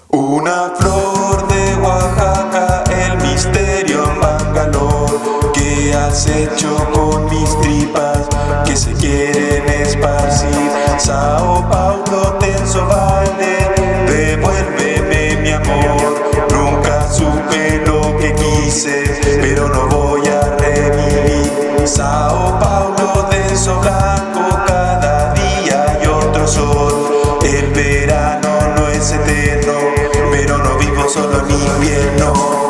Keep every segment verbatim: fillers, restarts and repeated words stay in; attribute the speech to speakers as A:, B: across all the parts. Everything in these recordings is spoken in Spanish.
A: Una flor de Oaxaca, el misterio en Bangalore. ¿Qué has hecho con mis tripas que se quieren esparcir? Sao Paulo, tenso baile, devuélveme mi amor. Nunca supe lo que quise, pero no voy a revivir. Sao Paulo, denso blanco, cada día hay otro sol. El verano no es eterno, pero no vivo solo en invierno.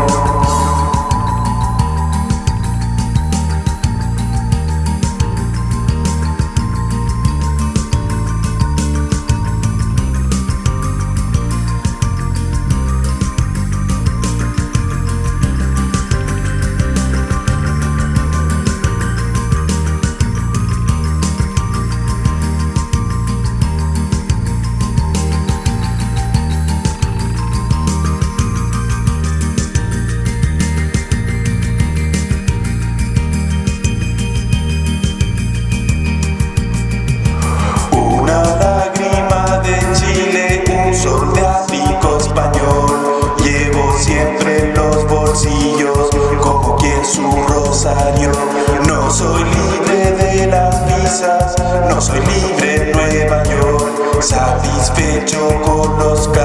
A: Como quien su rosario. No soy libre de las visas, no soy libre en Nueva York. Satisfecho con los